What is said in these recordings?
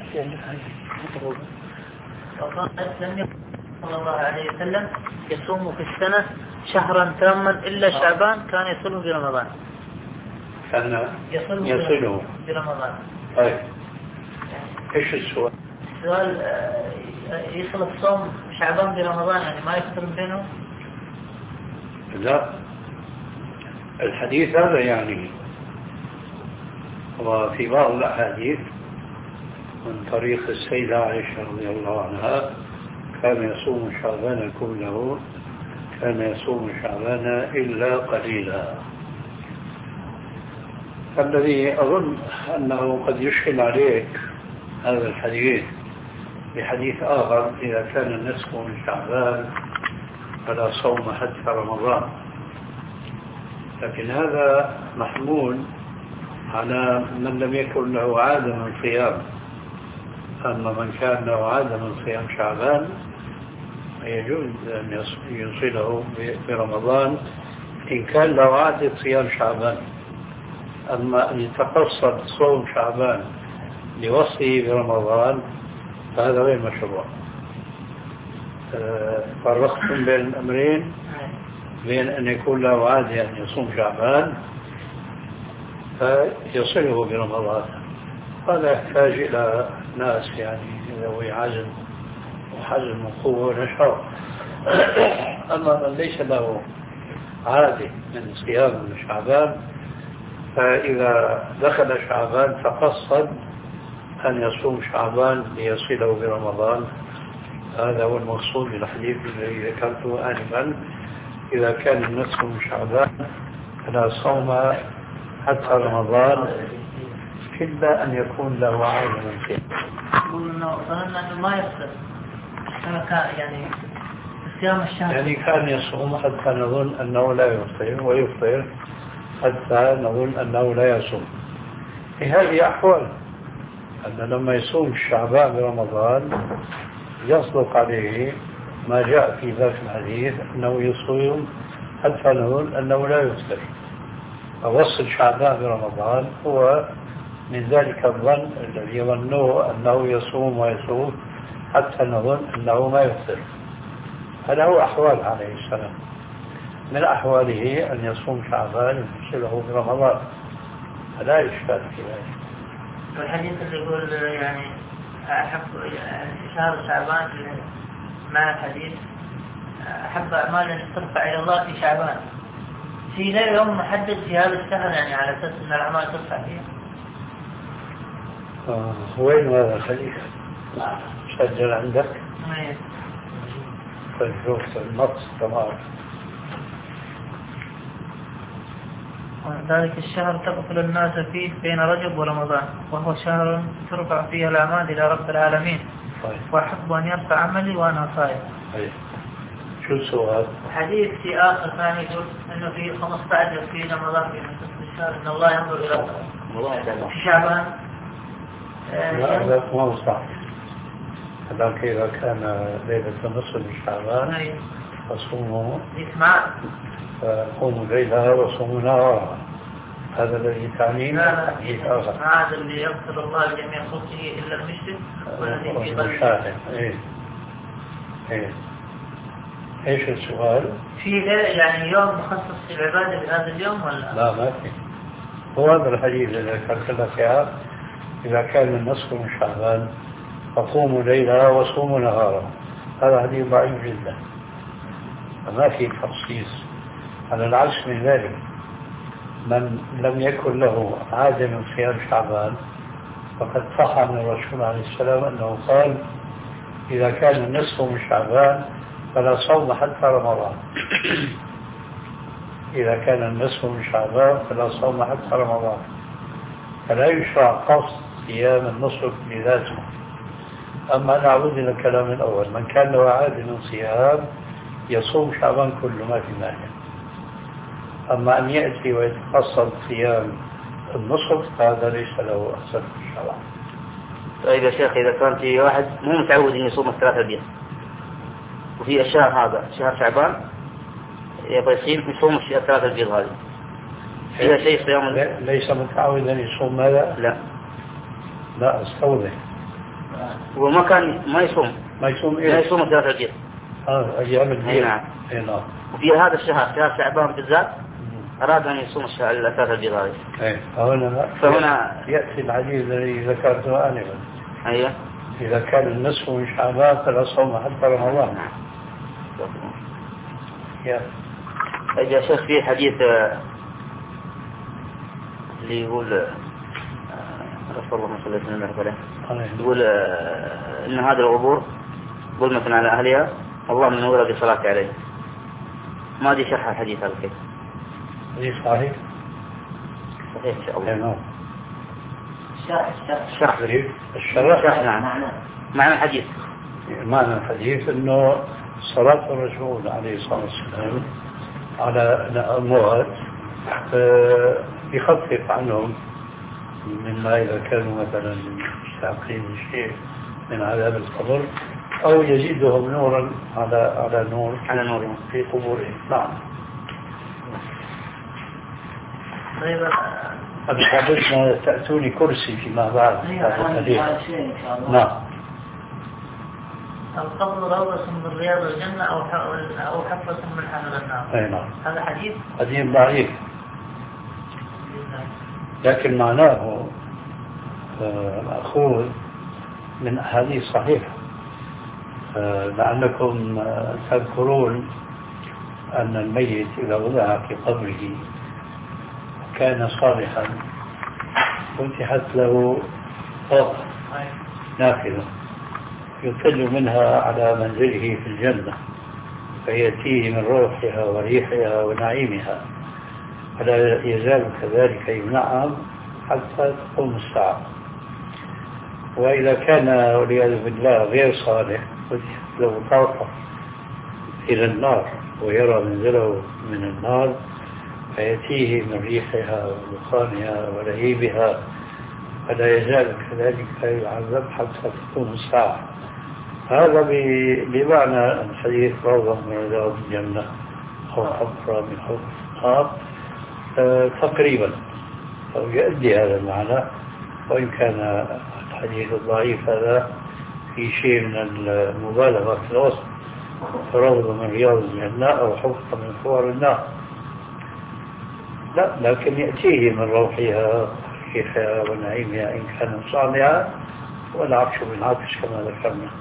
لم يكن صلى الله عليه وسلم يصوم في السنة شهرا تاما إلا شعبان كان يصوم برمضان. كان يصله برمضان. طيب ايش السؤال؟ السؤال يصل الصوم شعبان برمضان يعني ما يفطر بينه؟ لا، الحديث هذا يعني، وفي بعض الأحاديث من طريق السيدة عائشة رضي الله عنها كان يصوم شعبان كله، كان يصوم شعبان إلا قليلا. الذي أظن أنه قد يشكل عليك هذا الحديث بحديث آخر: إذا كان النصف من شعبان فلا صوم حتى رمضان. لكن هذا محمول على من لم يكن له عادة من صيام. أما من كان له عادة من صيام شعبان يجوز أن يصله برمضان إن كان له عادة صيام شعبان. أما أن يتقصد صوم شعبان لوصله برمضان فهذا غير مشروع. فرقتم بين الأمرين، بين أن يكون له عادة أن يصوم شعبان فيصله برمضان. هذا يحتاج إلى ناس يعني ذوي عزم وحزم وقوة ونشاط. أما من ليس له عادة من صيام شعبان فإذا دخل شعبان تقصد أن يصوم شعبان ليصله برمضان. هذا هو المقصود بالحديث الذي ذكرته آنفا: إذا كان النصف من شعبان فلا صوم حتى رمضان إلا أن يكون له عادة من صيام. ظننا أنه ما يفطر يعني صيام الشهر، يعني كان يصوم حتى نظن أنه لا يفطر، ويفطر حتى نظن أنه لا يصوم. في هذه أحوال أن لما يصوم شعبان برمضان يصدق عليه ما جاء في ذات الحديث أنه يصوم حتى نظن أنه لا يفطر. فوصل شعبان برمضان هو من ذلك الظن الذي يظنه أنه يصوم ويصوم حتى نظن أنه ما يفطر. هذا هو أحوال عليه السلام. من أحواله أن يصوم شعبان ويصله برمضان، فلا إشكال في ذلك. والحديث اللي يقول يعني أحب شهر شعبان مع الحديث أحب أعمال أن ترفع إلى الله في شعبان، في لا يوم محدد في هذا الشهر يعني على أساس أن الأعمال ترفع فيه. وين هذا الحديث؟ سجل عندك؟ فالجوف النص تمام. ذلك الشهر تغفل الناس فيه بين رجب ورمضان، وهو شهر ترفع فيه الأعمال إلى رب العالمين. طيب. وأحب أن يرفع عملي وأنا صائم. طيب. شو السؤال؟ حديث في آخر ثاني يقول أنه في 15 في رمضان في نصف الشهر أن الله ينظر إلى في شعبان. لا هذا ما هو صح. هذاك إذا كان ليلة نصف من شعبان فصوموا فقوموا ليلها وصوموا نهارها. هذا الذي تعنيه حديث آخر. هذا اللي يغفر الله جميع خلقه إلا المشرك والذي في قلبه. ايش السؤال؟ في يعني يوم مخصص في العبادة بهذا اليوم ولا؟ لا ما في. هو هذا الحديث الذي ذكرت لك اياه: إذا كان النصف من شعبان فقوموا ليلها وصوموا نهارها. هذا حديث ضعيف جدا، فما في تخصيص. على العكس من ذلك، من لم يكن له عادة من صيام شعبان فقد صح عن الرسول عليه السلام أنه قال: إذا كان النصف من شعبان فلا صوم حتى رمضان. إذا كان النصف من شعبان فلا صوم حتى رمضان. فلا يشرع قصد صيام النصف بذاته. أما نعود إلى الكلام الأول: من كان له عادة من صيام يصوم شعبان كله، ما في مانع. أما أن يأتي ويتقصد صيام النصف هذا ليس له أصل في الشرع. طيب يا شيخ، إذا كان في واحد مو متعود أن يصوم الثلاثة البيض، وفي الشهر هذا شهر شعبان يبغى يصوم الثلاثة البيض هذه، فيها شيء صيام؟ ليس متعود أن يصوم ماذا؟ لا لا، استوضح. وما كان ما يصوم إيه؟ ما يصوم 3 البيض. أيام البيض. نعم. نعم. وفي هذا الشهر شهر شعبان بالذات أراد أن يصوم 3 البيض هذه. فهنا يأتي الحديث الذي ذكرته آنفا. أيوه. إذا كان النصف من شعبان فلا صوم حتى رمضان. يا شيخ في حديث اللي يقول رسول الله صلى الله عليه وسلم يقول إن هذه القبور ظلمة على أهلها الله من نور بصلاة عليه. ما أدري شرح الحديث هذا كيف. حديث صحيح. صحيح إن شاء الله. الشرح. نعم. معنى الحديث. معنى الحديث إنه صلاة الرسول عليه الصلاة والسلام على الأموات يخفف عنهم مما إذا كانوا مثلا مستحقين شيء من عذاب القبر أو يزيدهم نورا على نور في قبورهم. نعم. أبشرتنا تأتوني كرسي فيما بعد هذا الحديث. نعم. القبر روضة من رياض الجنة أو حفرة من حجر النار. أي نعم. هذا حديث ضعيف لكن معناه مأخوذ من أحاديث صحيحة. لعلكم تذكرون أن الميت إذا وضع في قبره كان صالحا فتحت له طاقة نافذة يطل منها على منزله في الجنة فيأتيه من روحها وريحها ونعيمها فلا يزال كذلك ينعم حتى تقوم الساعة. وإذا كان والعياذ بالله غير صالح فتحت له طاقة إلى النار ويرى منزله من النار فيأتيه من ريحها ودخانها ولهيبها فلا يزال كذلك يعذب حتى تقوم الساعة. هذا بمعنى الحديث روضة من رياض الجنة أو حفرة من حفرة تقريبا أو يؤدي هذا المعنى. وإن كان الحديث الضعيف هذا في شيء من المبالغة في الوصف روضة من رياض الجنة أو حفرة من حفر النار لا، لكن يأتيه من روحها وريحها ونعيمها إن كان صالحا والعكس بالعكس كما ذكرنا.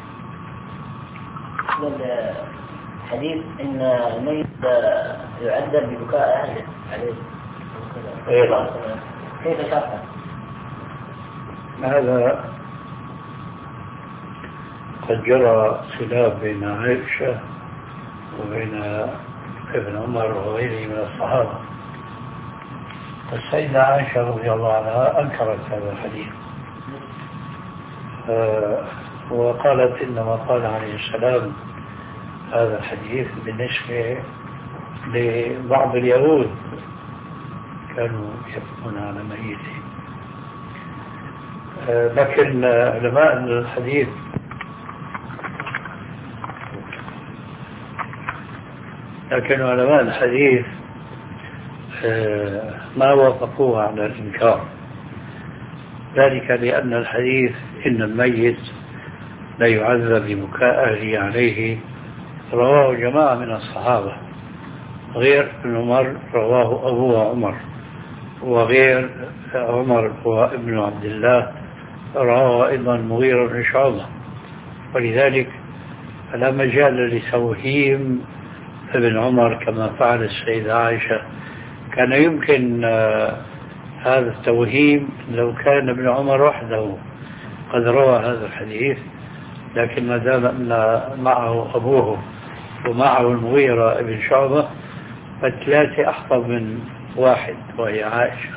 الحديث إن الميت يعذب ببكاء أهله عليه كيف شرحه؟ هذا قد جرى خلاف بين عائشة وبين ابن عمر وغيره من الصحابة. السيدة عائشة رضي الله عنها أنكرت هذا الحديث وقالت إنما قال عليه السلام هذا الحديث بالنسبة لبعض اليهود كانوا يبكون على ميتهم. لكن علماء الحديث ما وافقوه على الإنكار. ذلك لأن الحديث إن الميت لا يعذب ببكاء أهله عليه رواه جماعة من الصحابة غير ابن عمر، رواه أبوه عمر، وغير عمر وابن عبد الله رواه أيضا مغيرة بن شعبة. ولذلك فلا مجال لتوهيم ابن عمر كما فعل السيدة عائشة. كان يمكن هذا التوهيم لو كان ابن عمر وحده قد روى هذا الحديث، لكن ما دام أن معه أبوه ومعه المغيرة ابن شعبة فالثلاثة أحفظ من واحد وهي عائشة.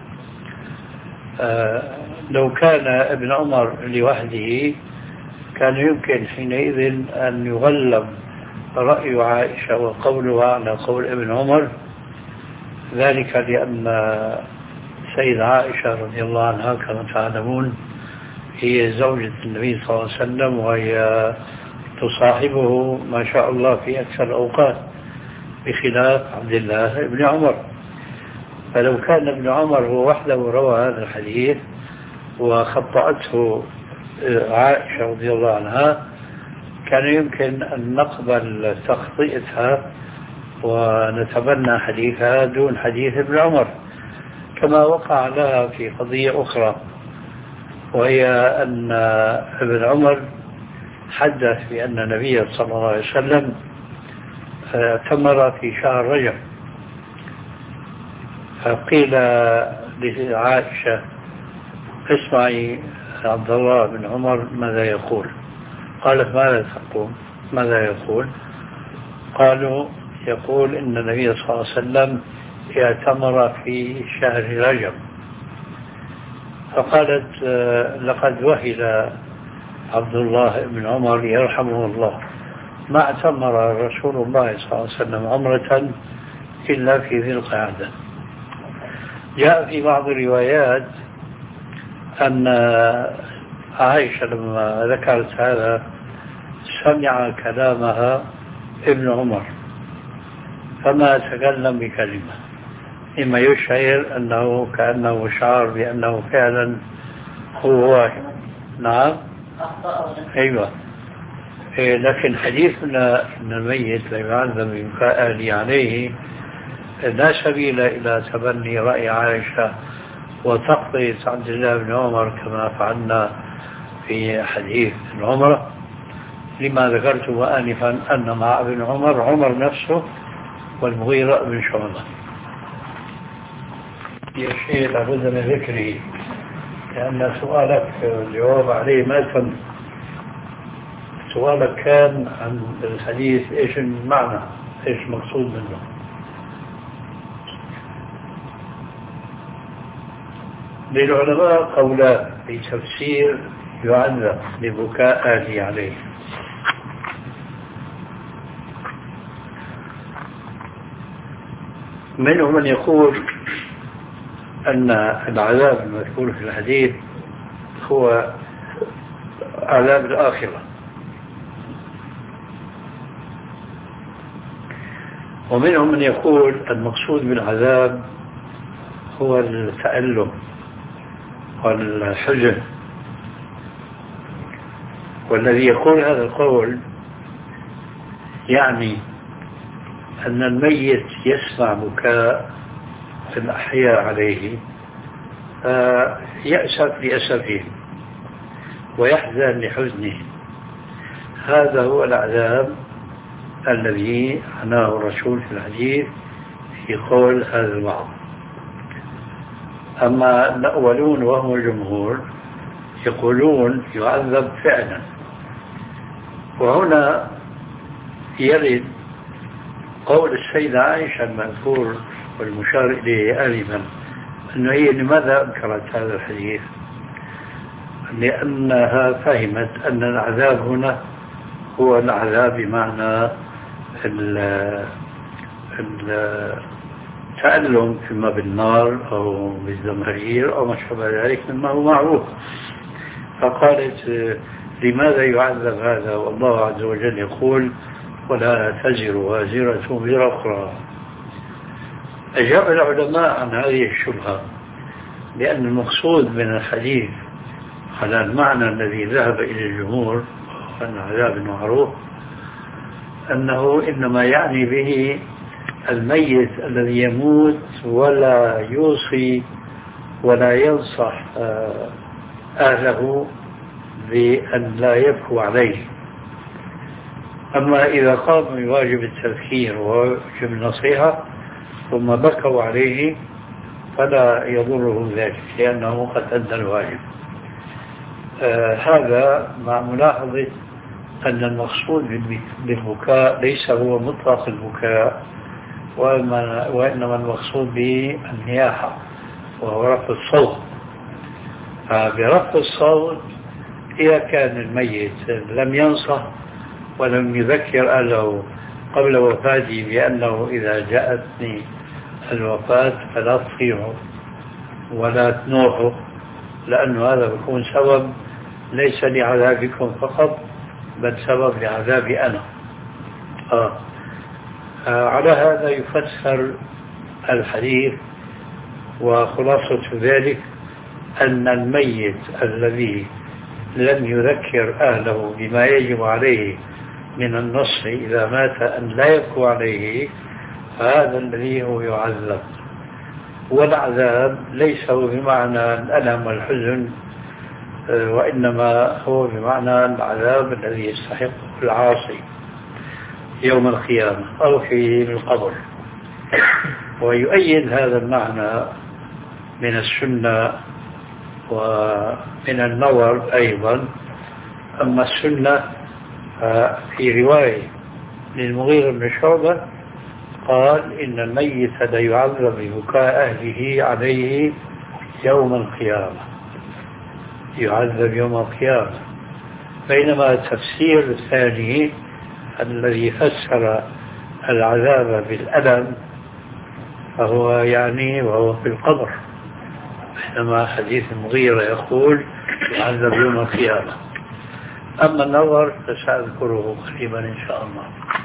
لو كان ابن عمر لوحده كان يمكن حينئذ أن يغلب رأي عائشة وقولها على قول ابن عمر، ذلك لأن سيدة عائشة رضي الله عنها كما تعلمون هي زوجة النبي صلى الله عليه وسلم وهي تصاحبه ما شاء الله في أكثر الأوقات بخلاف عبد الله بن عمر. فلو كان ابن عمر هو وحده روى هذا الحديث وخطأته عائشة رضي الله عنها كان يمكن أن نقبل تخطئتها ونتبنى حديثها دون حديث ابن عمر، كما وقع لها في قضية أخرى، وهي أن ابن عمر حدث بأن النبي صلى الله عليه وسلم اعتمر في شهر رجب، فقيل لعائشة اسمعي عبد الله بن عمر ماذا يقول. قالت ماذا يقول؟ قالوا يقول إن النبي صلى الله عليه وسلم اعتمر في شهر رجب. فقالت لقد وهل عبد الله بن عمر يرحمه الله ما اعتمر رسول الله صلى الله عليه وسلم عمرة إلا في ذي القعدة. جاء في بعض الروايات أن عائشة لما ذكرت هذا سمع كلامها ابن عمر فما تكلم بكلمة، إما يشعر أنه كأنه شعر بأنه فعلا هو نعم أيوة. لكن حديثنا أن الميت لا يعذب ببكاء أهله عليه لا سبيل إلى تبني رأي عائشة وتقضية عبد الله بن عمر كما فعلنا في حديث العمرة، لما ذكرته آنفا أن مع ابن عمر نفسه والمغيرة بن شعبة. يا شيء لابد من ذكره لأن سؤالك الجواب عليه ما تم. سؤالك كان عن الحديث إيش المعنى، إيش مقصود منه. للعلماء قولان في تفسير يعذب لبكاء أهله عليه. منهم من يقول أن العذاب المذكور في الحديث هو عذاب الآخرة، ومنهم من يقول المقصود بالعذاب هو التألم والحزن. والذي يقول هذا القول يعني أن الميت يسمع بكاء في الأحياء عليه يأسف لأسفه ويحزن لحزنه. هذا هو العذاب الذي عناه الرسول في الحديث في قول هذا البعض. أما الأولون وهم الجمهور يقولون يعذب فعلا. وهنا يرد قول السيدة عائشة المذكور والمشار إليه آنفا أنه هي لماذا أنكرت هذا الحديث؟ لأنها فهمت أن العذاب هنا هو العذاب بمعنى التألم إما بالنار أو بالزمهرير أو ما شابه ذلك مما هو معروف. فقالت لماذا يعذب هذا والله عز وجل يقول ولا تزر وازرة وزر أخرى. أجاب العلماء عن هذه الشبهة لأن المقصود من الحديث على المعنى الذي ذهب إلى الجمهور أن عذاب معروف أنه إنما يعني به الميت الذي يموت ولا يوصي ولا ينصح أهله بأن لا يبكوا عليه. أما إذا قاموا بواجب التذكير وواجب النصيحة ثم بكوا عليه فلا يضره ذلك لأنه قد أدى الواجب. هذا مع ملاحظة أن المقصود بالبكاء ليس هو مطلق البكاء وإنما المقصود به النياحة وهو رفع الصوت. برفع الصوت إذا كان الميت لم ينصح ولم يذكر أهله قبل وفاته بأنه إذا جاءتني الوفاة فلا تطيعه ولا تنوحه لأن هذا بيكون سبب ليس لعذابكم فقط بل سبب لعذابي أنا. على هذا يفسر الحديث وخلاصة ذلك أن الميت الذي لم يذكر أهله بما يجب عليه من النصح إذا مات أن لا يبكوا عليه، هذا الذي هو يعذب. والعذاب ليس هو بمعنى الألم والحزن، وإنما هو بمعنى العذاب الذي يستحقه العاصي يوم القيامة أو في القبر. ويؤيد هذا المعنى من السنة ومن النظر أيضا. أما السنة في رواية للمغيرة بن شعبة قال إن الميت ليعذب ببكاء أهله عليه يوم القيامة، يعذب يوم القيامة. بينما التفسير الثاني الذي فسر العذاب بالألم فهو يعني وهو في القبر، بينما حديث المغيرة يقول يعذب يوم القيامة. أما النظر فسأذكره قريبا إن شاء الله.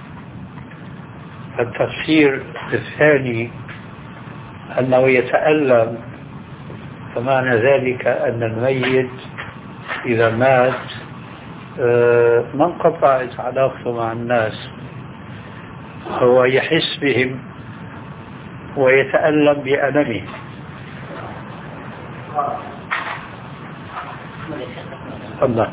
التفسير الثاني أنه يتألم، فمعنى ذلك أن الميت إذا مات ما انقطعت علاقته مع الناس، هو يحس بهم ويتألم بألمه. الله.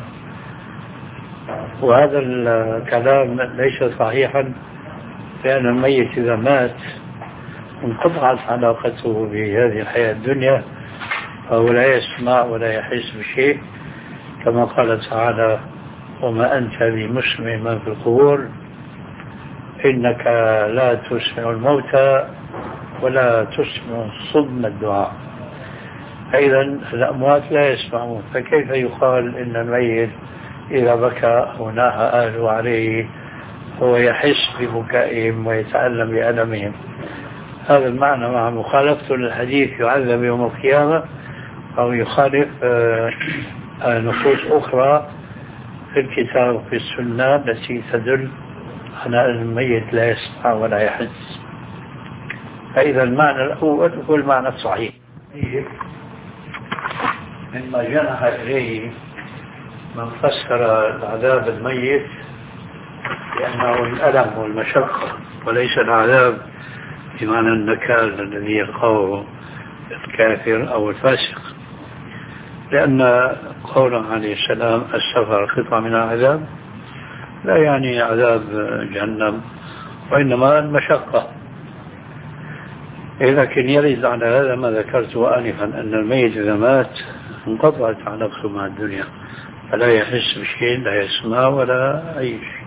وهذا الكلام ليس صحيحا، لأن الميت إذا مات انقطعت علاقته بهذه الحياة الدنيا، فهو لا يسمع ولا يحس بشيء، كما قال تعالى وما أنت بمسمع من في القبور إنك لا تسمع الموتى ولا تسمع صم الدعاء. أيضا الأموات لا يسمعون، فكيف يقال إن الميت إذا بكى أو ناح أهله عليه هو يحس ببكائهم ويتألم بألمهم؟ هذا المعنى مع مخالفته للحديث يعذب يوم القيامة، أو يخالف نصوص أخرى في الكتاب وفي السنة التي تدل على أن الميت لا يسمع ولا يحس. فإذا المعنى الأول هو المعنى الصحيح مما جنح إليه من فسر العذاب الميت لأنه الألم والمشقة وليس العذاب بمعنى النكال الذي يلقاه الكافر أو الفاسق، لأن قوله عليه السلام السفر قطعة من العذاب لا يعني عذاب جهنم، وإنما المشقة. لكن يرد على هذا ما ذكرته آنفا، أن الميت إذا مات انقطعت علاقته مع الدنيا، فلا يحس بشيء، لا يسمع ولا أي شيء.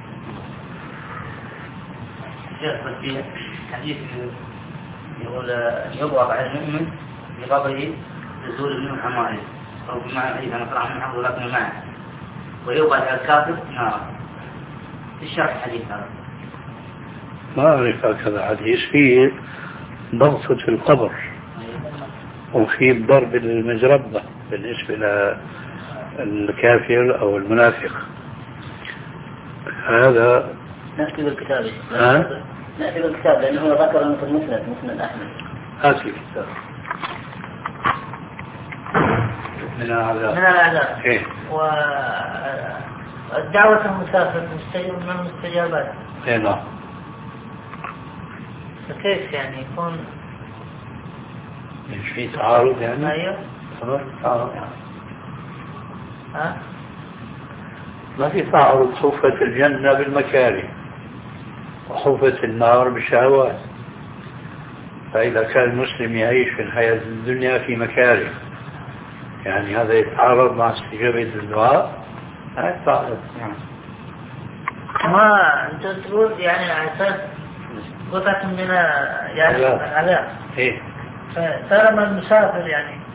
في حديث يقول يضرب على المؤمن بقبره نزول منه حمائل أو بمعنى إذا نقرأ من حفظ لكن معه، ويوضع على الكافر نارا. الشرح الحديث هذا ما أعرف هكذا حديث. فيه ضغط في القبر وفي الضرب المجربة بالنسبة للكافر أو المنافق. هذا نأتي بالكتاب. نأتي بالكتاب لأنه ذكر أنه في المسند أحمد. هات الكتاب من الأعذاب. إيه؟ والدعوة المسافر من المستجابات. إيه نعم. فكيف يعني يكون في تعارض يعني؟ أيوه. تعارض. ها؟ ما في تعارض. حفت الجنة بالمكاره وحفت النار بالشهوات، فإذا كان المسلم يعيش في الحياة الدنيا في مكاره، يعني هذا يتعارض مع استجابة الدعاء؟ لا يتعارض. ما أنت تقول يعني على أساس قطعة من يعني العذاب. إيه؟ فلما المسافر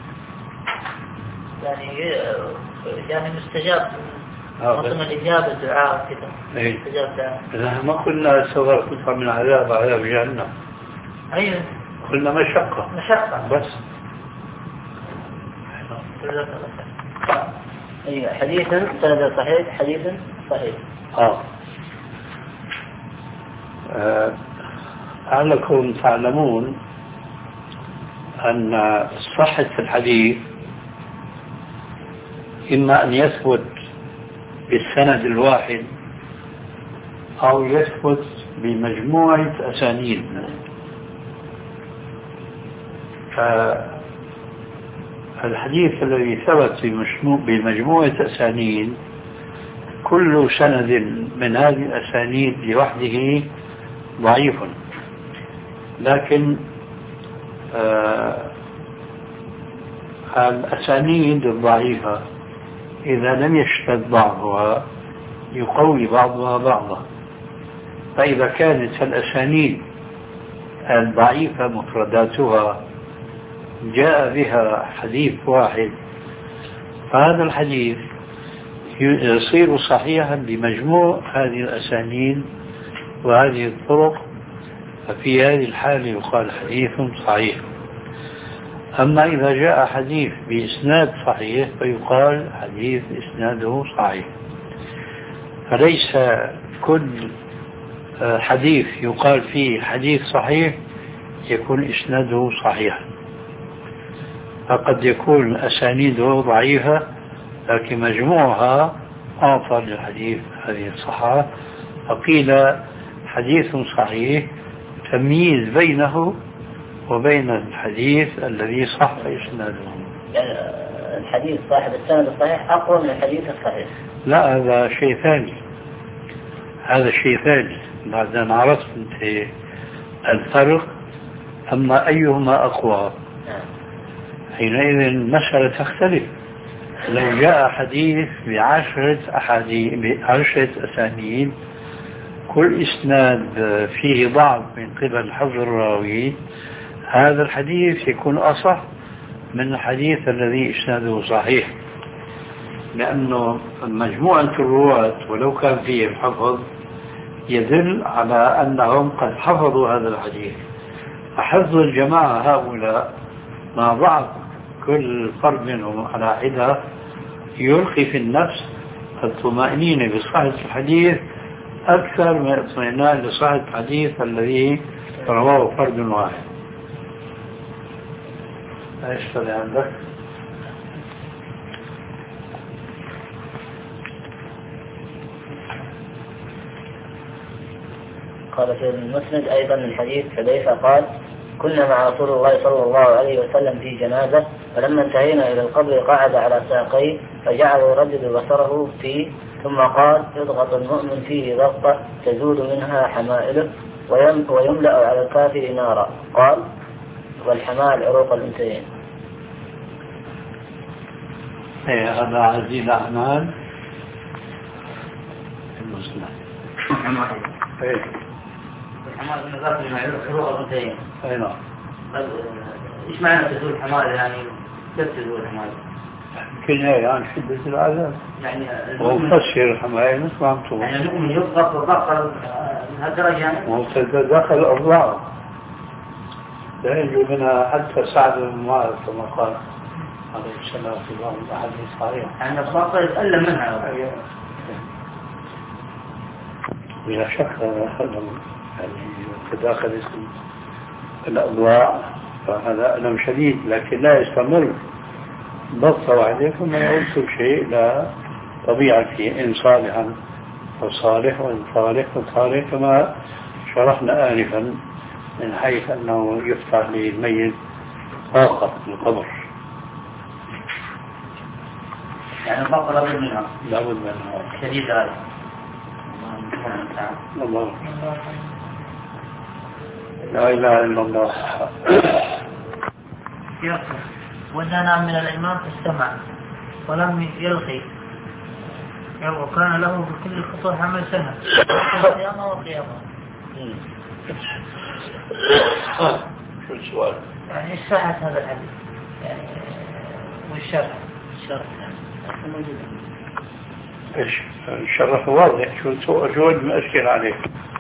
يعني مستجاب مطمئن الإجابة الدعاء كذا. إيه؟ استجاب دعاء. لا ما قلنا السفر قطعة من عذاب جهنم. أيوه. قلنا مشقة بس. أيوه. حديثا سند صحيح. حديثا صحيح. لعلكم تعلمون أن صحة الحديث إما أن يثبت بالسند الواحد أو يثبت بمجموعة أسانيد. فالحديث الذي ثبت بمجموعة أسانيد كل سند من هذه الأسانيد لوحده ضعيف، لكن الأسانيد الضعيفة إذا لم يشتد بعضها يقوي بعضها بعضا. فإذا كانت الأسانيد الضعيفة مفرداتها جاء بها حديث واحد، فهذا الحديث يصير صحيحا بمجموع هذه الأسانيد وهذه الطرق، ففي هذه الحالة يقال حديث صحيح. أما إذا جاء حديث بإسناد صحيح فيقال حديث إسناده صحيح. فليس كل حديث يقال فيه حديث صحيح يكون إسناده صحيح، فقد يكون أسانيده ضعيفة لكن مجموعها أعطى للحديث هذه الصحة، فقيل حديث صحيح تمييز بينه وبين الحديث الذي صح إسناده. يعني الحديث صاحب السند الصحيح أقوى من الحديث الصحيح؟ لا، هذا شيء ثاني، هذا شيء ثاني بعد أن عرفت أنت الفرق. أما أيهما أقوى حينئذ المسألة تختلف. لو جاء حديث بعشرة أسانيد كل إسناد فيه ضعف من قبل حفظ الراوي، هذا الحديث يكون أصح من الحديث الذي إسناده صحيح، لأنه مجموعة الرواة ولو كان فيه الحفظ يدل على أنهم قد حفظوا هذا الحديث. فحفظ الجماعة هؤلاء مع ضعف كل فرد منهم على حدة يلقي في النفس الطمأنينة بصحة الحديث أكثر من الاطمئنان لصحة الحديث الذي رواه فرد واحد. ايش اللي عندك؟ قال في المسند أيضا من حديث حذيفة قال: كنا مع رسول الله صلى الله عليه وسلم في جنازة، فلما انتهينا إلى القبر قعد على ساقيه فجعل يردد بصره فيه، ثم قال: يضغط المؤمن فيه ضغطة تزول منها حمائله ويملأ على الكافر نارا. قال: والحمال عروق الأنثيين. هذا عزيز أعمال المسلم. الحمال بالنظر لما عروق الأنثيين. أي نعم. إيش معنى تزول الحمال؟ يعني كيف تزول الحمال؟ كناية عن شدة العذاب. يعني ومفسر الحماية مثل ما عم تقول. يعني المؤمن يضغط بالضغط لهالدرجة يعني؟ وتتدخل الأضلاع لا ينجو منها حتى سعد بن معاذ كما قال عليه السلام في بعض الأحاديث الصحيحة. يعني الضغط يتألم منها. بلا شك هذا يعني تداخل الأضلاع فهذا ألم شديد، لكن لا يستمر ضغط واحدة ثم يعود كل شيء إلى طبيعته، إن صالحا فصالح وإن صالح فصالح، كما شرحنا آنفا من حيث أنه يفتح للميت طاقة في القبر. يعني الضغط لابد منها. لابد منها. شديد هذا. الله. لا إله إلا الله. ودنا من الإمام فاستمع ولم يلقي، وكان له بكل خطوة حمل سنة قيامة وقيامة. شو السؤال؟ يعني ايش صحة هذا الحديث؟ يعني والشرح ايش الشرح واضح، شو المشكلة عليك؟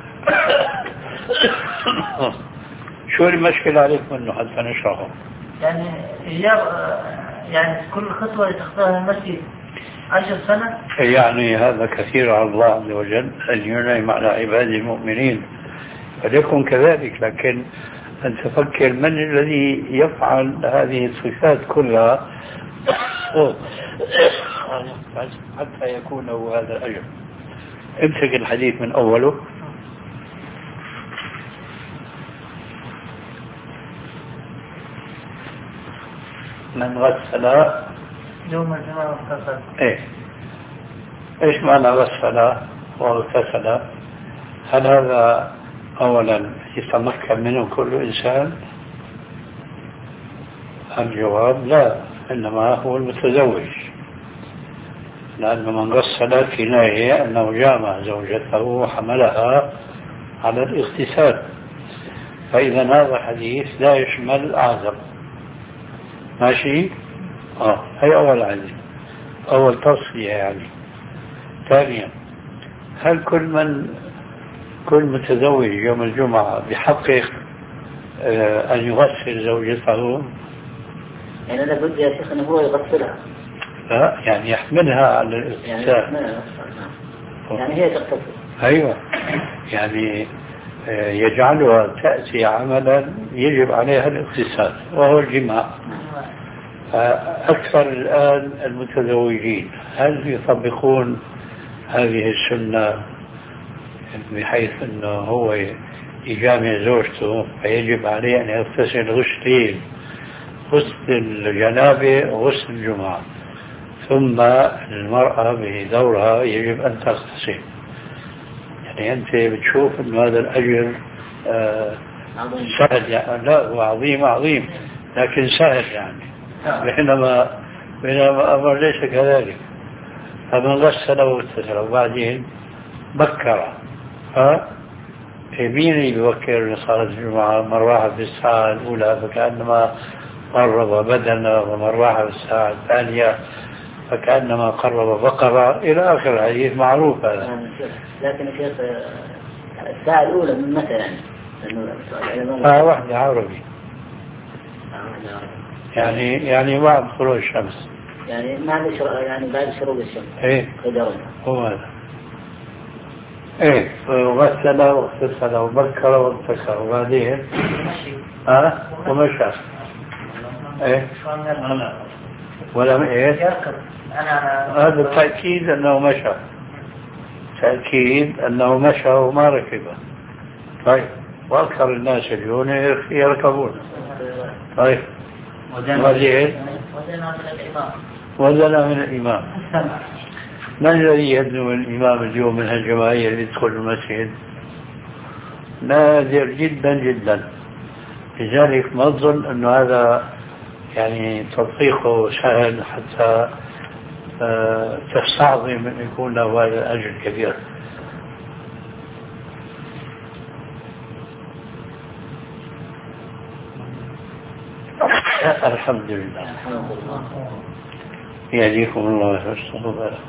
شو المشكلة عليك منه حتى نشرحه؟ يعني يعني كل خطوة تخطوها المسجد 10 سنة. يعني هذا كثير على الله عز وجل أن ينعم على عباد المؤمنين، فليكن كذلك، لكن أن تفكر من الذي يفعل هذه الصفات كلها حتى يكون له هذا الأجر. امسك الحديث من أوله. من غسل يوم الجمعة واغتسل. ايش معنى غسل واغتسل؟ هل هذا اولا يتمكن منه كل انسان؟ الجواب لا، انما هو المتزوج، لان من غسل كناية انه جامع زوجته وحملها على الاغتسال، فاذا هذا الحديث لا يشمل الاعزب. ماشي؟ هي أول عزيز، أول تصفية يعني. ثانيا، هل كل متزوج يوم الجمعة بحقه أن يغسل زوجته؟ يعني أنا بدي يا شيخ أنه هو يغسلها. لا، يعني يحملها على الاغتسال. يعني هي تغتسل. أيوة، يعني يجعلها تأتي عملا يجب عليها الاغتسال وهو الجماع. أكثر الآن المتزوجين هل يطبقون هذه السنة بحيث أنه هو يجامع زوجته فيجب عليه أن يغتسل غسلين، غسل الجنابة وغسل الجمعة، ثم المرأة بدورها يجب أن تغتسل؟ يعني أنت بتشوف أن هذا الأجر سهل يعني؟ لا، هو عظيم لكن سهل يعني، بينما أمر ليس كذلك. فمن غسل واغتسل وبعدين بكر، مين يبكر لصلاة الجمعة؟ من راح في الساعة الأولى فكأنما قرب بدنه، ومن راح في الساعة الثانية فكأنما قرب بقرة، إلى آخر الحديث معروف هذا. لكن الشيخ الساعة الأولى من متى يعني؟ واحدة عربي يعني بعد طلوع الشمس، يعني بعد شروق الشمس. هو هذا. وغسل واغتسل وبكر وابتكر وبعدين ومشى. ولم هذا تأكيد أنه مشى، تأكيد أنه مشى وما ركبه. طيب، وأكثر الناس اليوم يركبون. طيب، وزن من الإمام. من الذي يدنو من الإمام اليوم من الجماهير اللي يدخل المسجد؟ نادر جدا. لذلك ما أظن أن هذا يعني تطبيقه سهل حتى تستعظم أن يكون له هذا الأجر الكبير. الحمد لله. يهديكم الله ويحسن بالكم.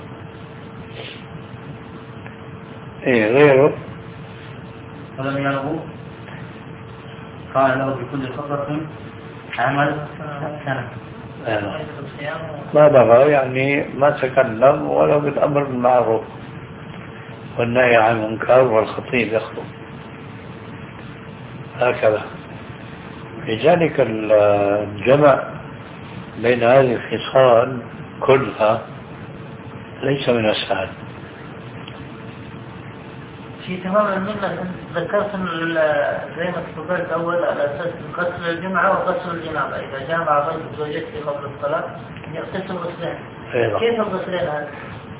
غيره ولم يرغب قال له بكل فقرة عمل سنة. ما بغى يعني ما تكلم ولو بالأمر بالمعروف والنهي عن المنكر والخطيب يخطب هكذا. لذلك الجمع بين هذه الخصال كلها ليس من السهل. شيء تماما منك ذكرت زي ما تفضلت أول على أساس غسل الجمعة وغسل الجنابة، إذا جامع رجل زوجته قبل الصلاة يغتسل غسلين. كيف الغسلين هذا؟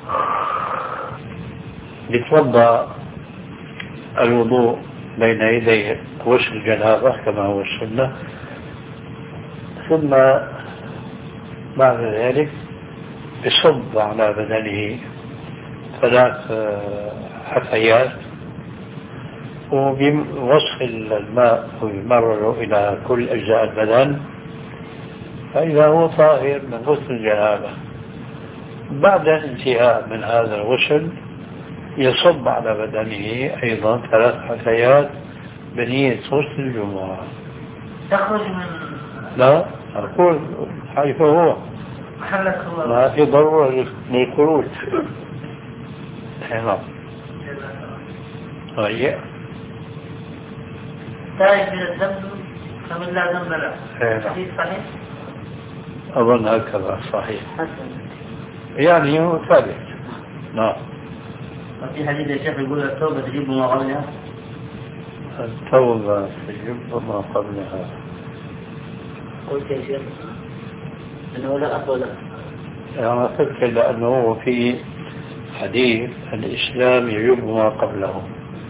يتوضأ الوضوء بين يدي غسل الجنابة كما هو السنة، ثم بعد ذلك يصب على بدنه 3 حثيات وبوصف الماء ويمرر إلى كل أجزاء البدن، فإذا هو طاهر من غسل الجنابة. بعد الانتهاء من هذا الغسل يصب على بدنه أيضا 3 حثيات بنية غسل الجمعة. تخرج من لا أقول حيث هو ما في ضرورة للخروج. نعم. طيب، تائب من الذنب فمن لا ذنب له. حديث صحيح. أظن هكذا صحيح. يعني هو ثابت. نعم. وفي حديث الشيخ يقول التوبة تجيب ما قبلها. التوبة تجيب ما قبلها. قلت يا شيخ أنه لا أصل له. يعني قلت لأنه في حديث الإسلام يجب ما قبله،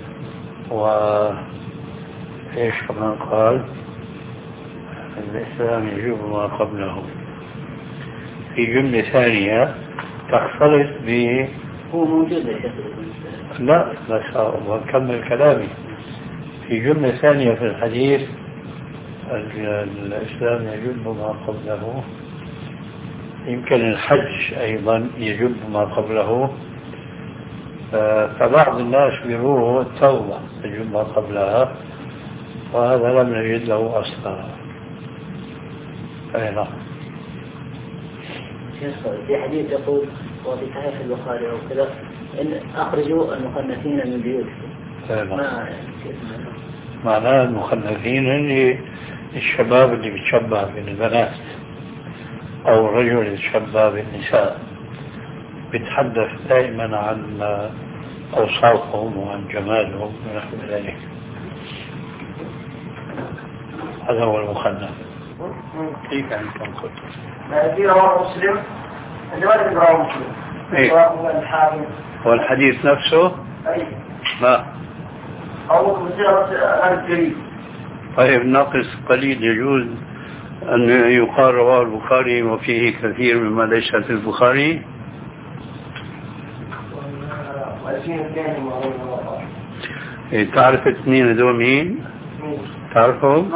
وإيش كمان قال الإسلام يجب ما قبله في جملة ثانية تختلط ب هو موجود يا شيخ. لا بس أكمل كلامي. في جملة ثانية في الحديث الإسلام يجب ما قبله، يمكن الحج أيضا يجب ما قبله، فبعض الناس يروه التوبة يجب ما قبلها، وهذا لم نجد له أصلا. أي نعم. في حديث يقول وفي صحيح البخاري أو كذا إن أخرجوا المخنثين من بيوتهم. معناه المخنثين اللي الشباب اللي بيتشبه بالبنات أو الرجل اللي بيتشبه بالنساء، بيتحدث دائما عن أوصافهم وعن جمالهم ونحو ذلك. هذا هو المخنث. كيف يعني تنقل؟ في رواه مسلم، الجواب رواه مسلم. إيه؟ والحديث نفسه؟ أي. ما؟ أو بصيغة الكريم. طيب ناقص قليل يجوز أن يقال رواه البخاري وفيه كثير مما ليس في البخاري؟ إيه تعرف اثنين هذول مين؟ تعرفهم؟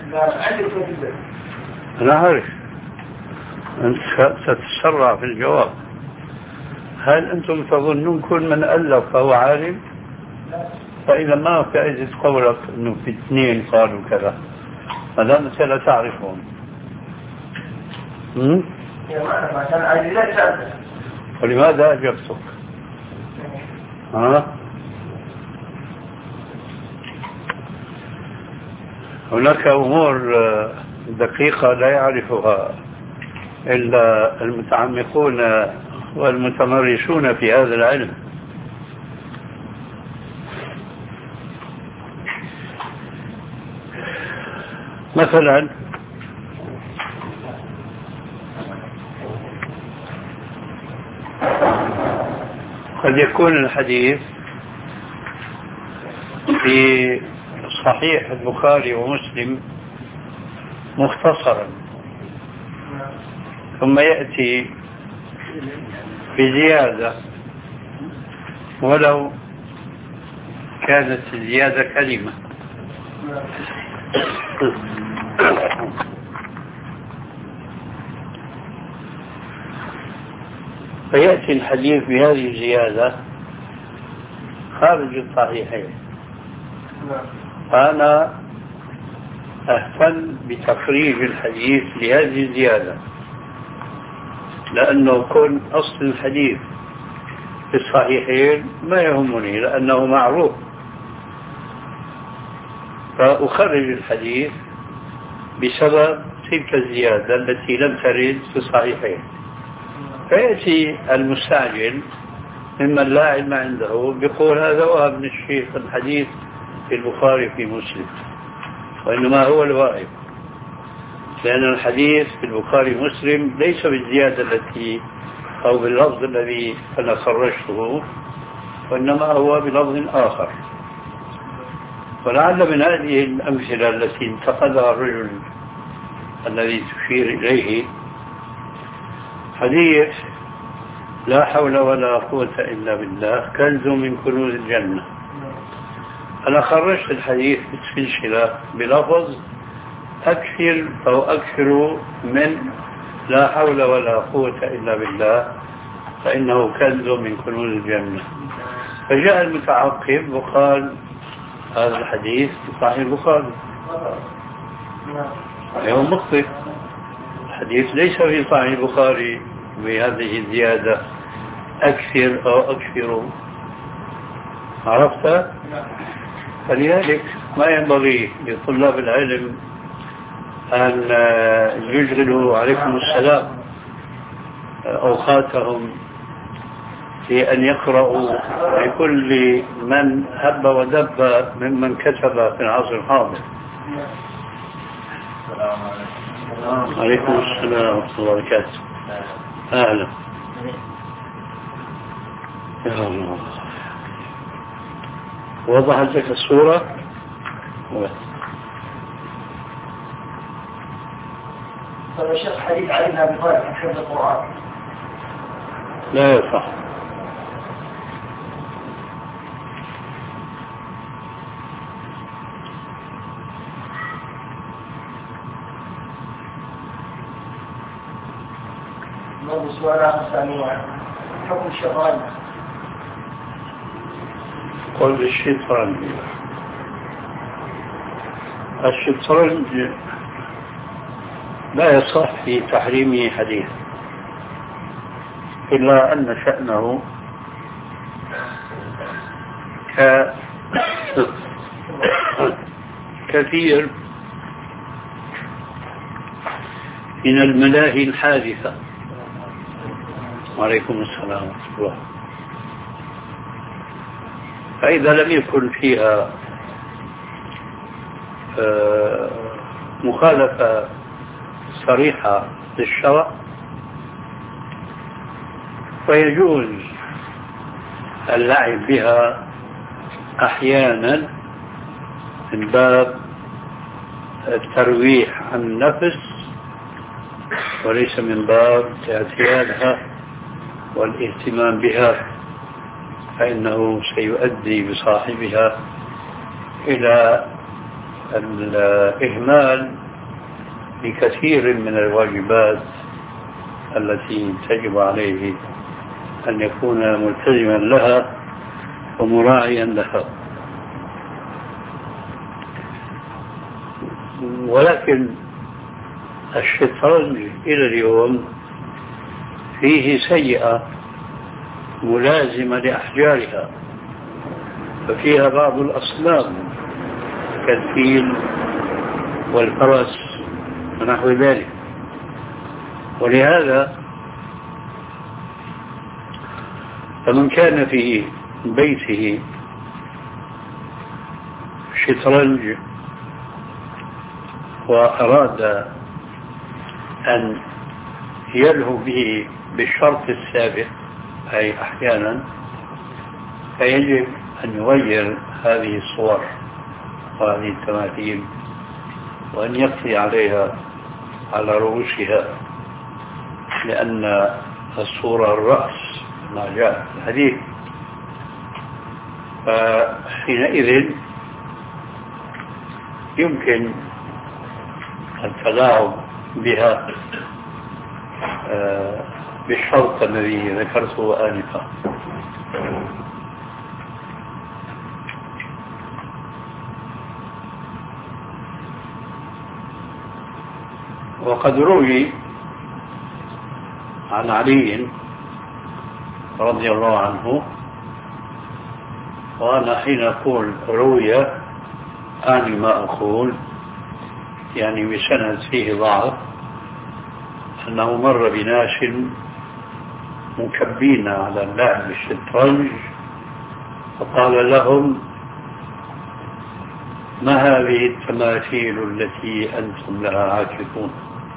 أنا أعرف. أنت ستتسرع في الجواب. هل أنتم تظنون كل من ألف فهو عالم؟ فإذا ما فائدة قولك أنه في اثنين قالوا كذا ما دام أنت لا تعرفهم. ولماذا أجبتك؟ هناك أمور دقيقة لا يعرفها إلا المتعمقون والمتمرسون في هذا العلم. مثلا قد يكون الحديث في صحيح البخاري ومسلم مختصرا، ثم يأتي بزيادة ولو كانت الزيادة كلمة، فيأتي الحديث بهذه الزيادة خارج الصحيحين. أنا أهتم بتخريج الحديث لهذه الزيادة، لأنه كون أصل الحديث في الصحيحين ما يهمني لأنه معروف، فأخرج الحديث بسبب تلك الزيادة التي لم ترد في الصحيحين. فيأتي المستعجل ممن لا علم عنده بيقول هذا وهم من الشيخ الحديث في البخاري في مسلم، وإنما هو الواهب، لأن الحديث في البخاري مسلم ليس بالزيادة التي أو باللفظ الذي أنا خرجته، وإنما هو بلفظ آخر. ولعل من هذه الأمثلة التي انتقدها الرجل الذي تشير إليه حديث لا حول ولا قوة إلا بالله كنز من كنوز الجنة. أنا خرجت الحديث بالسلسلة بلفظ أكثر أو أكثر من لا حول ولا قوة إلا بالله فإنه كنز من كنوز الجنة. فجاء المتعقب وقال هذا الحديث في صحيح البخاري، هو مخطئ، الحديث ليس في صحيح البخاري بهذه الزيادة أكثر أو أكثر. عرفت؟ فلذلك ما ينبغي لطلاب العلم أن يشغلوا عليكم السلام أوقاتهم في أن يقرأوا لكل من هب ودب ممن كتب في العصر الحاضر. عليكم السلام ورحمة الله وبركاته. أهلا يا الله. وضحت لك الصورة؟ طيب يا شيخ، حديث علي بن ابي طالب عن حفظ القرآن لا يصح. برضه سؤال آخر ثاني، حكم الشطرنج. قل الشطرنج لا يصح في تحريمه حديث، إلا أن شأنه كثير من الملاهي الحادثة. وعليكم السلام ورحمة الله. فإذا لم يكن فيها مخالفة صريحة للشرع فيجوز اللعب بها أحيانا من باب الترويح عن النفس، وليس من باب اعتيادها والاهتمام بها، فإنه سيؤدي بصاحبها إلى الإهمال بكثير من الواجبات التي تجب عليه أن يكون ملتزما لها ومراعيا لها. ولكن الشطرنج إلى اليوم فيه سيئة ملازمة لأحجارها، ففيها بعض الأصنام كالفيل والفرس ونحو ذلك. ولهذا فمن كان في بيته شطرنج وأراد أن يلهو به بالشرط السابق، أي أحيانا، فيجب أن يغير هذه الصور وهذه التماثيل وأن يقضي عليها على رؤوسها، لأن الصورة الرأس ما جاء في الحديث. فحينئذ يمكن التلاعب بها بالشرط الذي ذكرته آنفا. وقد روي عن علي رضي الله عنه، وأنا حين أقول روي أعني ما أقول يعني بسند فيه ضعف، أنه مر بناس مكبين على اللعب بالشطرنج فقال لهم: ما هذه التماثيل التي أنتم لها عاكفون؟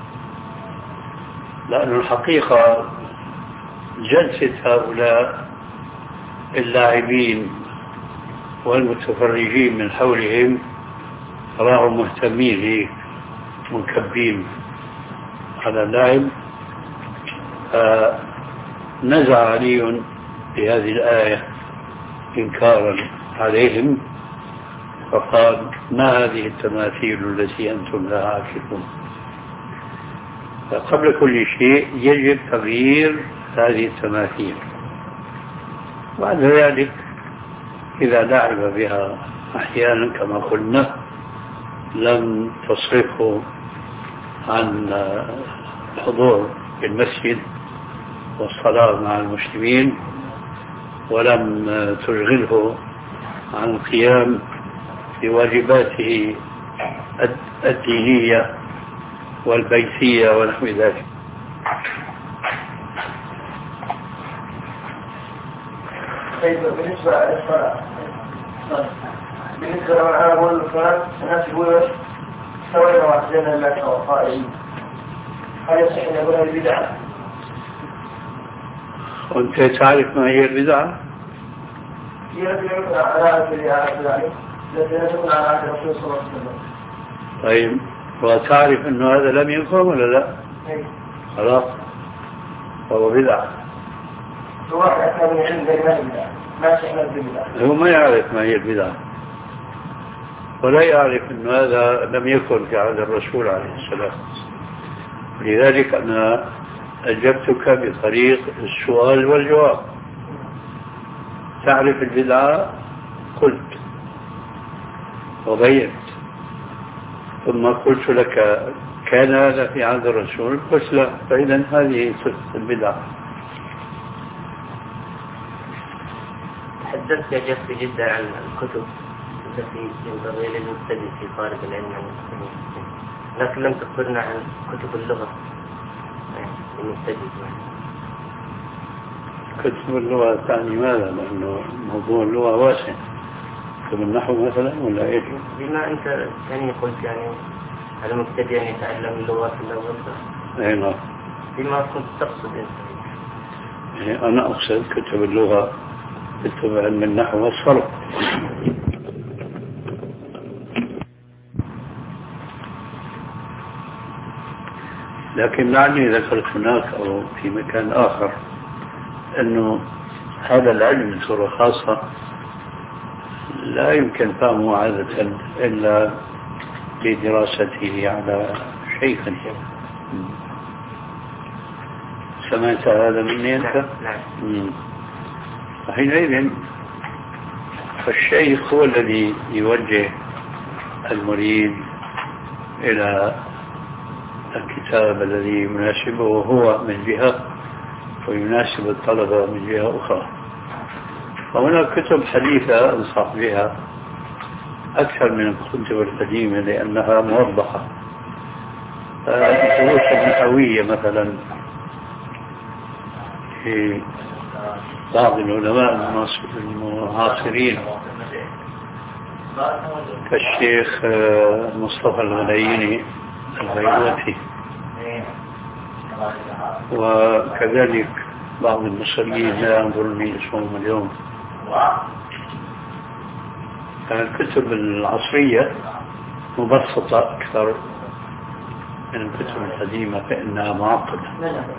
لأن الحقيقة جلسة هؤلاء اللاعبين والمتفرجين من حولهم راهم مهتمين منكبين على اللعب. نزع علي بهذه الآية إنكارا عليهم فقال: ما هذه التماثيل التي أنتم لها عاكفون؟ فقبل كل شيء يجب تغيير هذه التماثيل، بعد ذلك إذا لعب بها أحيانا كما قلنا لم تصرفه عن الحضور في المسجد والصلاة مع المسلمين، ولم تشغله عن القيام بواجباته الدينية والبيتية ونحو ذلك. طيب بالنسبة للصلاة، بالنسبة لو أنا أقول الصلاة الناس يقولوا سوينا واحدين لك أو قائلين، هل يصح أن يقول هذه بدعة؟ وأنت تعرف ما هي البدعة؟ هي التي يكون على عهد ذلك، التي لا تكون على عهد الرسول صلى الله عليه وسلم. طيب وتعرف أنه هذا لم يكن ولا لا؟ خلاص هو بدعة. واحد أكثر من علم غير ما بدعة، ما شئنا بالبدعة. هو ما يعرف ما هي البدعة ولا يعرف أن هذا لم يكن في عهد الرسول عليه السلام. لذلك أنا أجبتك بطريق السؤال والجواب. تعرف البدعة؟ قلت وبينت، ثم قلت لك كان هذا في عهد الرسول؟ قلت لا، فإذا هذه صفة البدعة. تحدثت يا شيخ جدا عن الكتب التي ينبغي للمبتدئ في طالب العلم عن المسلمين، لكن لم تخبرنا عن كتب اللغة للمبتدئ. كتب اللغة تعني ماذا؟ لأنه موضوع اللغة واسع. كتب النحو مثلا ولا إيه؟ بما أنت يعني قلت يعني على المبتدئ أن يتعلم اللغات الأول. أي نعم. بما كنت تقصد أنت؟ أنا أقصد كتب اللغة، كتب علم النحو والصرف. لكن لعلي ذكرت هناك أو في مكان آخر أنه هذا العلم بصورة خاصة لا يمكن فهمه عادة إلا بدراسته على شيخ. سمعت هذا مني أنت؟ نعم. حينئذ فالشيخ هو الذي يوجه المريد إلى الكتاب الذي يناسبه هو من جهة ويناسب الطلبة من جهة أخرى. وهناك كتب حديثة أنصح بها أكثر من الكتب القديمة لأنها موضحة. الدروس النحوية مثلا في بعض العلماء المعاصرين كالشيخ مصطفى الغلييني البيروتي، وكذلك بعض المصريين لا ينظرني اسمهم اليوم. الكتب العصرية مبسطة أكثر من الكتب القديمة فإنها معقدة.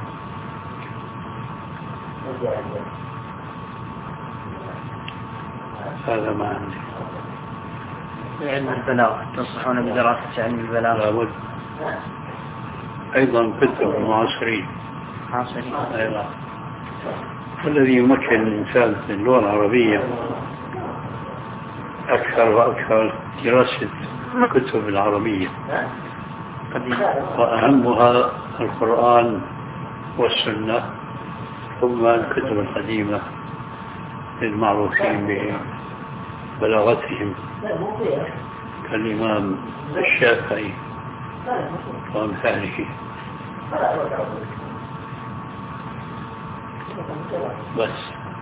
هذا ما عندي. علم البلاغة تنصحون بدراسة علم البلاغة؟ لابد. أيضا كتب معاصرين. أيضا والذي يمكن الإنسان من اللغة العربية أكثر وأكثر دراسة الكتب العربية، وأهمها القرآن والسنة، ثم الكتب القديمة المعروفين ببلاغتهم كالإمام الشافعي وأمثاله. بس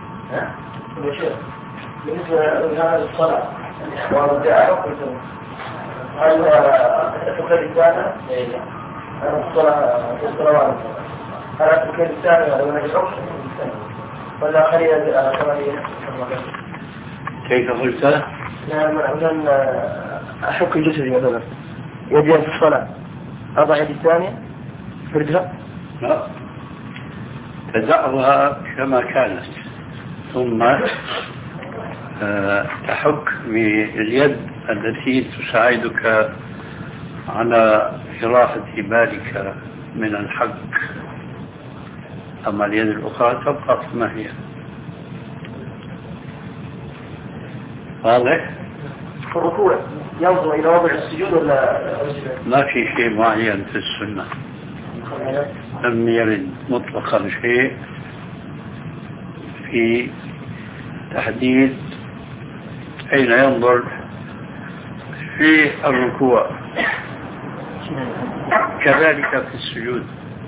بالنسبة لهذه الصلاة والدعاء هل الثالثة الصلاة هل الثالثة ولا الحكم ولا خلينا كما هي؟ كيف قلت؟ مثلا أحك الجسد مثلا يدي في الصلاة أضع يدي الثانية فردها؟ لا، تدعها كما كانت ثم تحك باليد التي تساعدك على إراحة بالك من الحك، أما اليد الأخرى تبقى كما هي. واضح؟ الركوع ينظر إلى وضع السجود ولا ما في شيء معين في السنة، لم يرد مطلقا شيء في تحديد أين ينظر في الركوع. كذلك في السجود.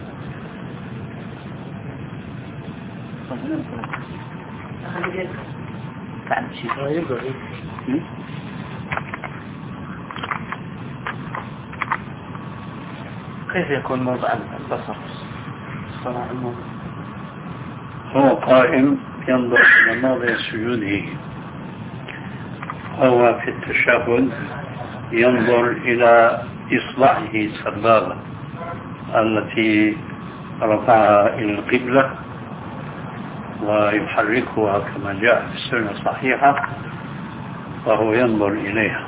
كيف يكون موضع البصر؟ هو قائم ينظر إلى موضع سجوده، هو في التشهد ينظر إلى إصبعه السبابة التي رفعها إلى القبلة ويحركها كما جاء في السنة الصحيحة، وهو ينظر إليها.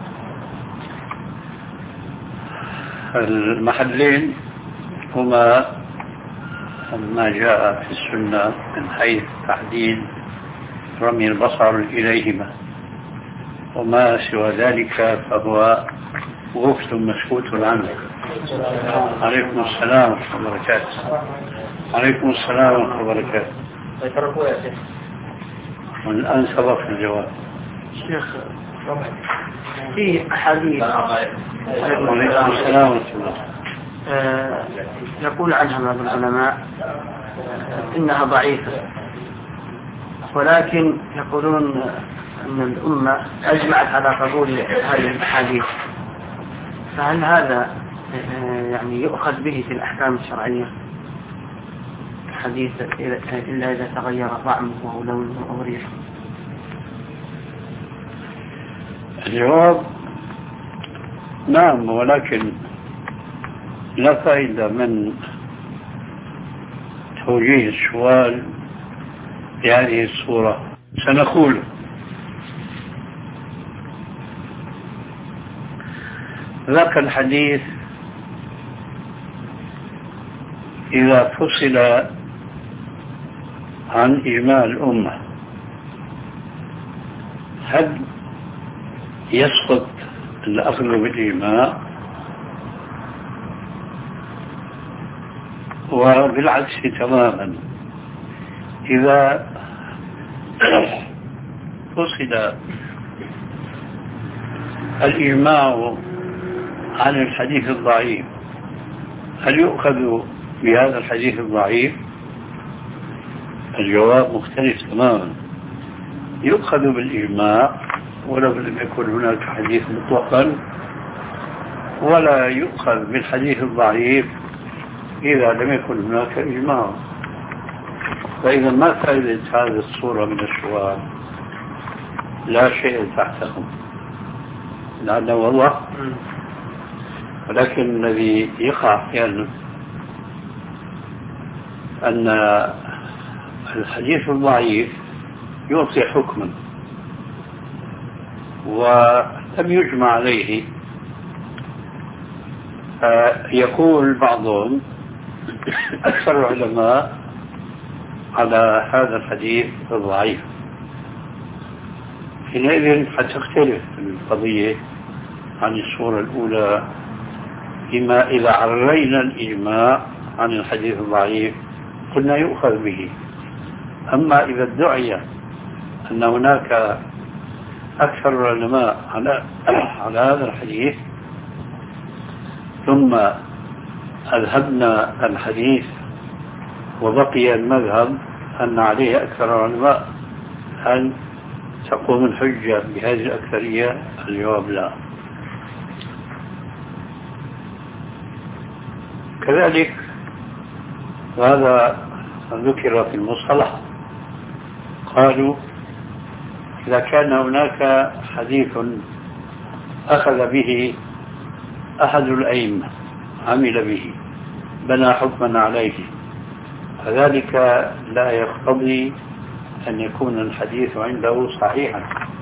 المحلين هما ما جاء في السنة من حيث تحديد رمي البصر إليهما، وما سوى ذلك فهو غفل مسكوت عنه. عليكم السلام ورحمة الله وبركاته. عليكم السلام ورحمة الله وبركاته. والآن سبق الجواب. شيخ في أحاديث عليكم السلام ورحمة الله. يقول عنها بعض العلماء إنها ضعيفة، ولكن يقولون أن الأمة أجمعت على قبول هذه الأحاديث، فهل هذا يعني يؤخذ به في الأحكام الشرعية حديث إلا إذا تغير طعمه أو لونه أو ريحه؟ الجواب نعم، ولكن لا فائدة من توجيه السؤال بهذه الصورة. سنقول ذاك الحديث إذا فصل عن إجماع الأمة هل يسقط الأخذ بالإجماع؟ وبالعكس تماما، إذا فصل الإجماع عن الحديث الضعيف هل يؤخذ بهذا الحديث الضعيف؟ الجواب مختلف تماما، يؤخذ بالإجماع ولو لم يكن هناك حديث مطلقا، ولا يؤخذ بالحديث الضعيف إذا لم يكن هناك إجماع. فإذا ما فائدة هذه الصورة من السؤال؟ لا شيء تحتهم لأنه والله، ولكن الذي يقع أحيانا أن الحديث الضعيف يعطي حكما ولم يجمع عليه، يقول بعضهم أكثر العلماء على هذا الحديث الضعيف، حينئذ فتختلف القضية عن الصورة الأولى، إما إذا عرينا الإجماع عن الحديث الضعيف قلنا يؤخذ به، أما إذا ادعي أن هناك أكثر العلماء على هذا الحديث ثم أذهبنا الحديث وبقي المذهب أن عليه أكثر العلماء، هل تقوم الحجة بهذه الأكثرية؟ الجواب لا. كذلك وهذا ذكر في المصطلح، قالوا إذا كان هناك حديث أخذ به أحد الأئمة عمل به بنى حكما عليه، فذلك لا يقتضي أن يكون الحديث عنده صحيحا،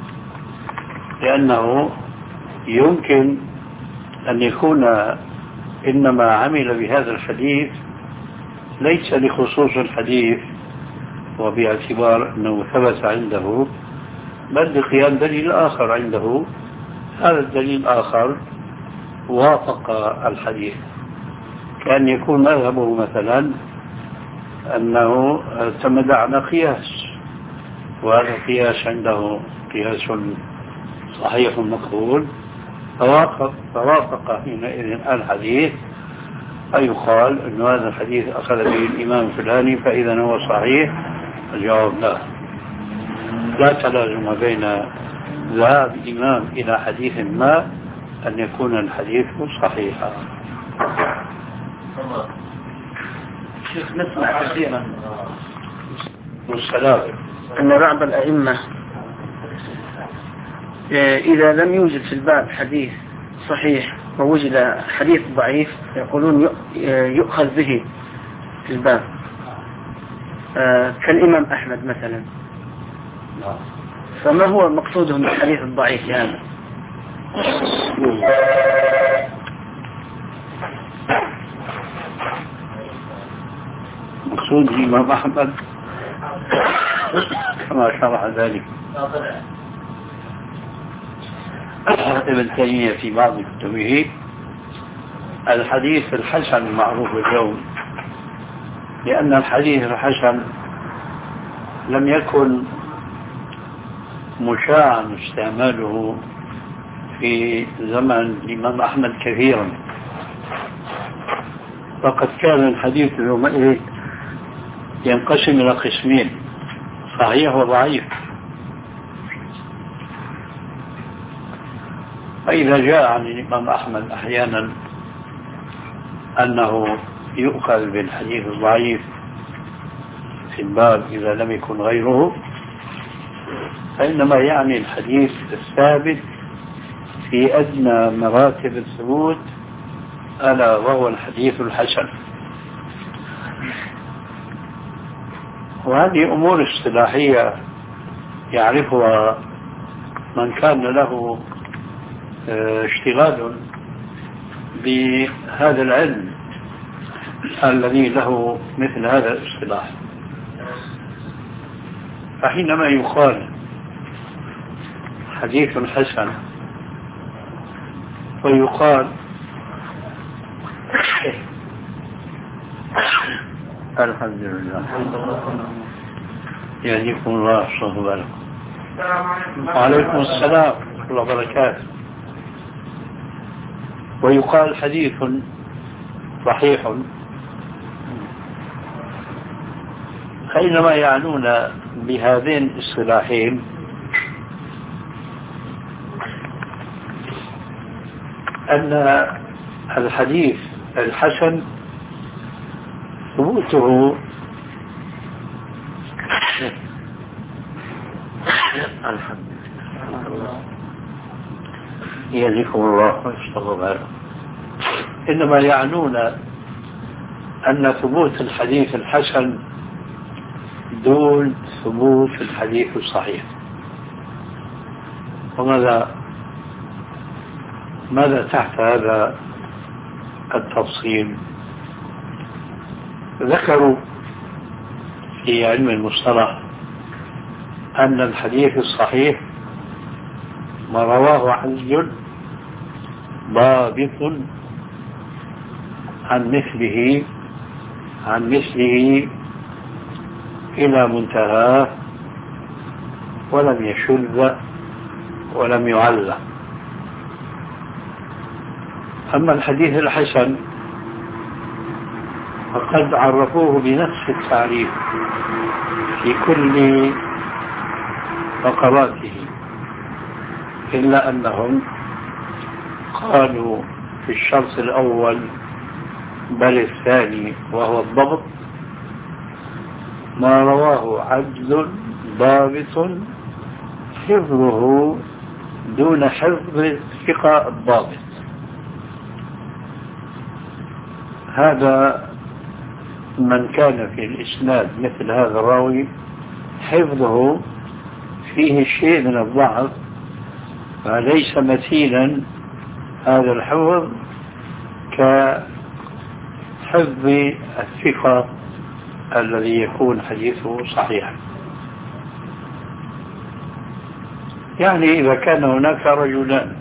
لأنه يمكن أن يكون إنما عمل بهذا الحديث ليس لخصوص الحديث وباعتبار أنه ثبت عنده، بل لقيام دليل آخر عنده، هذا الدليل الآخر وافق الحديث، كأن يكون مذهبه مثلا أنه اعتمد على قياس، وهذا القياس عنده قياس صحيح مقبول، فوافق حينئذ الحديث فيقال أن هذا الحديث أخذ به الإمام الفلاني فإذا هو صحيح. الجواب لا تلازم بين ذهاب إمام إلى حديث ما أن يكون الحديث صحيحا. شيخ نسمع كثيرا والسلام أن بعض الأئمة إذا لم يوجد في الباب حديث صحيح ووجد حديث ضعيف يقولون يؤخذ به في الباب، كالإمام أحمد مثلا. فما هو مقصودهم بالحديث الضعيف هذا؟ مقصود الإمام أحمد كما شرح ذلك ابن تيمية في بعض كتبه الحديث الحسن المعروف اليوم، لأن الحديث الحسن لم يكن مشاعا استعماله في زمن الإمام أحمد كثيرا، فقد كان الحديث يومئذ ينقسم إلى قسمين: صحيح وضعيف. فإذا جاء عن الإمام أحمد أحيانا أنه يؤخذ بالحديث الضعيف في الباب إذا لم يكن غيره، فإنما يعني الحديث الثابت في أدنى مراتب الثبوت، ألا وهو الحديث الحسن. وهذه أمور اصطلاحية يعرفها من كان له اشتغال بهذا العلم الذي له مثل هذا الاصطلاح. فحينما يقال حديث حسن ويقال الحمد لله يهديكم الله صلى وعليكم السلام ورحمة الله وبركاته. ويقال حديث صحيح، فإنما يعنون بهذين الاصطلاحين أن الحديث الحسن ثبوته يهديكم الله ويستغفر، إنما يعنون أن ثبوت الحديث الحسن دون ثبوت الحديث الصحيح. ماذا تحت هذا التفصيل؟ ذكروا في علم المصطلح أن الحديث الصحيح ما رواه عدل ضابط عن مثله إلى منتهاه ولم يشذ ولم يعل. أما الحديث الحسن فقد عرفوه بنفس التعريف في كل فقراته، إلا أنهم قالوا في الشرط الأول بل الثاني وهو الضبط ما رواه عدل ضابط حفظه دون حفظ الثقة الضابط. هذا من كان في الإسناد مثل هذا الراوي حفظه فيه شيء من الضعف، فليس مثيلا هذا الحفظ كحفظ الثقة الذي يكون حديثه صحيحا. يعني إذا كان هناك رجلان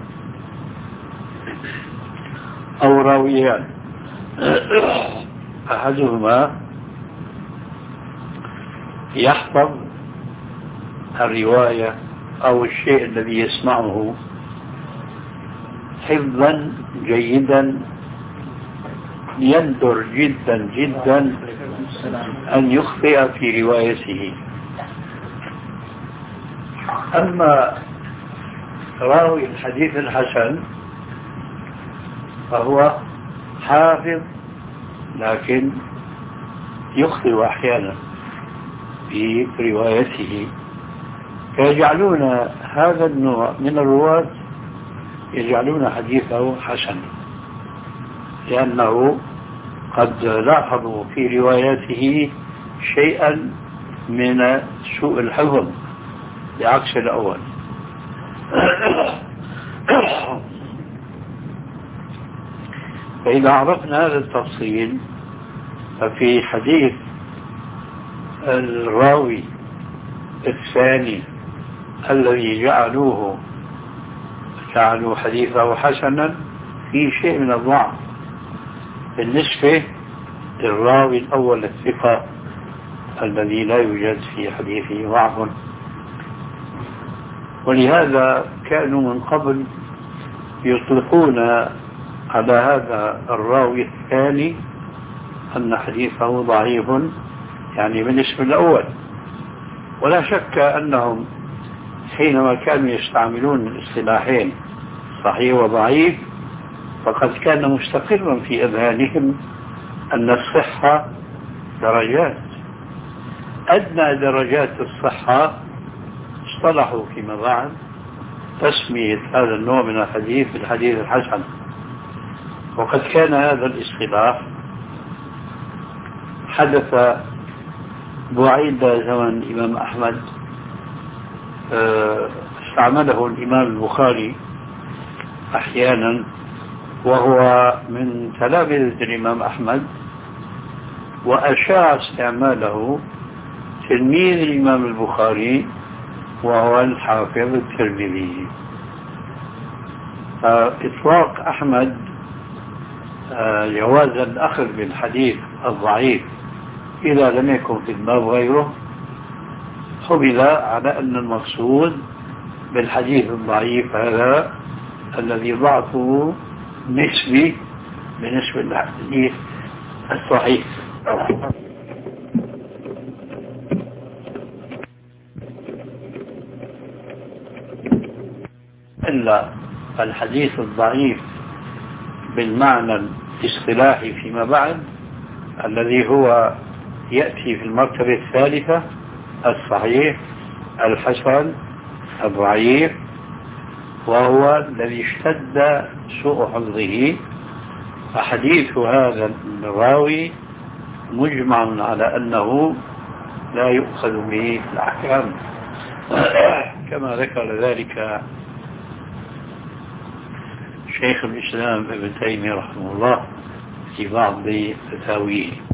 أو راويان أحدهما يحفظ الرواية أو الشيء الذي يسمعه حفظا جيدا يندر جدا جدا أن يخطئ في روايته. أما راوي الحديث الحسن فهو حافظ لكن يخطئ أحيانا في روايته، فيجعلون هذا النوع من الرواة يجعلون حديثه حسن، لأنه قد لاحظوا في رواياته شيئا من سوء الحفظ بعكس الأول. فإذا عرفنا هذا التفصيل ففي حديث الراوي الثاني الذي جعلوا حديثه حسنا في شيء من الضعف بالنسبة للراوي الأول الثقة الذي لا يوجد في حديثه ضعف. ولهذا كانوا من قبل يطلقون على هذا الراوي الثاني أن حديثه ضعيف، يعني بالنسبة للأول. ولا شك أنهم حينما كانوا يستعملون الاصطلاحين صحيح وضعيف فقد كان مستقرا في أذهانهم أن الصحة درجات، أدنى درجات الصحة اصطلحوا فيما بعد تسمية هذا النوع من الحديث بالحديث الحسن. وقد كان هذا الاصطلاح حدث بعيد زمن الإمام أحمد، استعمله الإمام البخاري أحيانا وهو من تلامذة الإمام أحمد، وأشاع استعماله تلميذ الإمام البخاري وهو الحافظ الترمذي. إطلاق أحمد جواز الأخذ بالحديث الضعيف إذا لم يكن في الباب غيره حمل على أن المقصود بالحديث الضعيف هذا الذي ضعفه نسبي بالنسبة للحديث الصحيح. إلا الحديث الضعيف بالمعنى الاصطلاحي فيما بعد الذي هو يأتي في المرتبة الثالثة: الصحيح، الحسن، الضعيف، وهو الذي اشتد سوء حفظه. فحديث هذا الراوي مجمع على أنه لا يؤخذ به في الأحكام كما ذكر ذلك شيخ الإسلام ابن تيمية رحمه الله في بعض فتاويه.